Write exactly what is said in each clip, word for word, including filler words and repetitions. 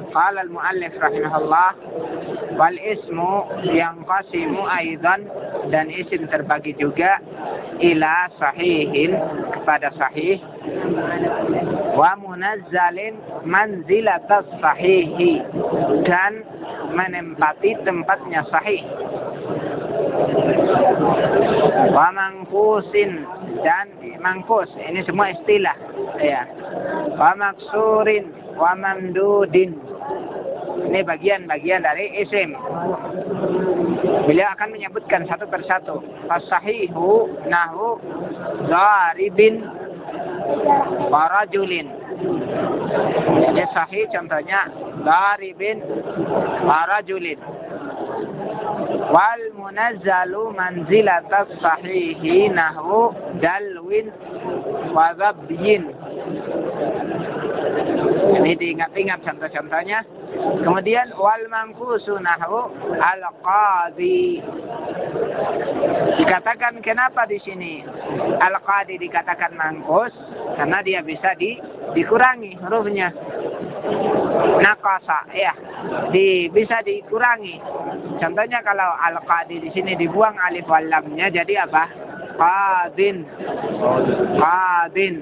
Qala al-muallif rahimahullah, wal ismu yanqasimu aidan, dan isim terbagi juga ila sahihin, kepada sahih, wa munazzalin manzilatas sahihi, dan menempati tempatnya sahih, wa mangkusin, dan mangkus, ini semua istilah ya, wa maksurin, wa mamdudin, ini bagian-bagian dari isim. Beliau akan menyebutkan satu persatu. As-sahihu nahu daribin wa rajulin. Jadi sahih contohnya daribin wa rajulin. Wal munazzalu manzilatas sahihi nahu dalwin wa zabyin. Ini diingat-ingat contoh-contohnya. Kemudian wal mangkusu nahu al-qadi. Dikatakan kenapa di sini al-qadi dikatakan mangkus? Karena dia bisa di, dikurangi hurufnya. Nakasa, ya, di, bisa dikurangi. Contohnya kalau al-qadi di sini dibuang alif wal lamnya, jadi apa? Qadin, qadin,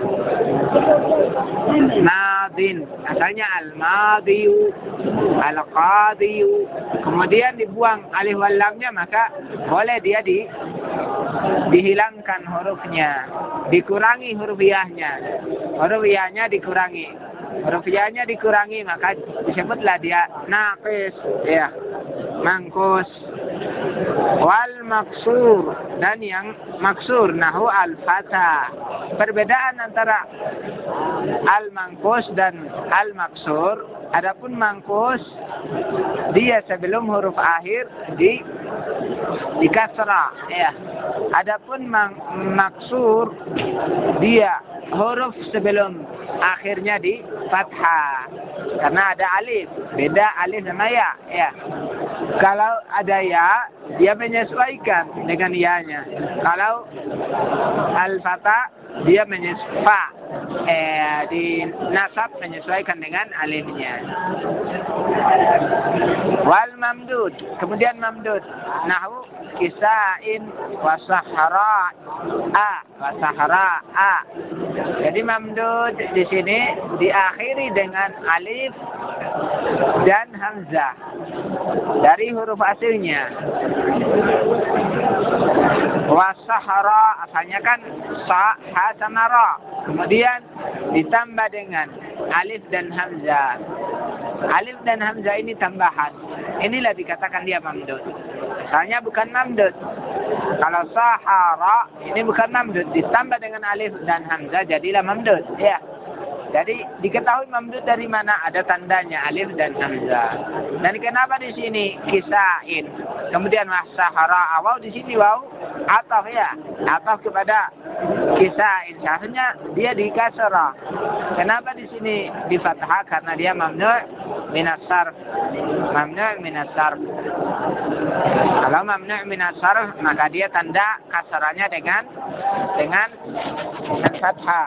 madin. Asalnya al-madiyu, al-qadiyu. Kemudian dibuang alif wal lamnya, maka boleh dia di dihilangkan hurufnya, dikurangi huruf iyahnya. Huruf iyahnya dikurangi. Huruf iyahnya dikurangi, maka disebutlah dia naqis, ya, mangkus. Wal maksur, dan yang maksur nahu al-fatha. Perbedaan antara al-mangkus dan al-maksur, adapun mangkus dia sebelum huruf akhir di di kasrah, ya. Adapun mang, maksur dia huruf sebelum akhirnya di fathah. Karena ada alif, beda alif sama ya, ya. Kalau ada ya, dia menyesuaikan dengan ya-nya. Kalau al-fatah, dia menyesuaikan, eh, di nasab menyesuaikan dengan alifnya. Wal mamdud, kemudian mamdud nahu kisain wa sahara a wa sahara a. Jadi mamdud di sini diakhiri dengan alif dan hamzah dari huruf asalnya. Wa sahara asalnya kan sa, ha sama ra. Kemudian ditambah dengan alif dan hamzah. Alif dan hamzah ini tambahan. Inilah dikatakan dia mamdud. Asalnya bukan mamdud. Kalau sahara ini bukan mamdud, ditambah dengan alif dan hamzah jadilah mamdud, ya. Jadi diketahui mamdud dari mana, ada tandanya alif dan hamzah. Dan kenapa di sini kisain, kemudian sahara, awal di sini waw ataf, ya, ataf kepada kisain. Seharusnya dia di kasrah. Kenapa di sini di fathah? Karena dia mamnu' minas sarf. Mamnu' minas sarf. Kalau mamnu' minas sarf, maka dia tanda kasrahnya dengan dengan dengan fathah.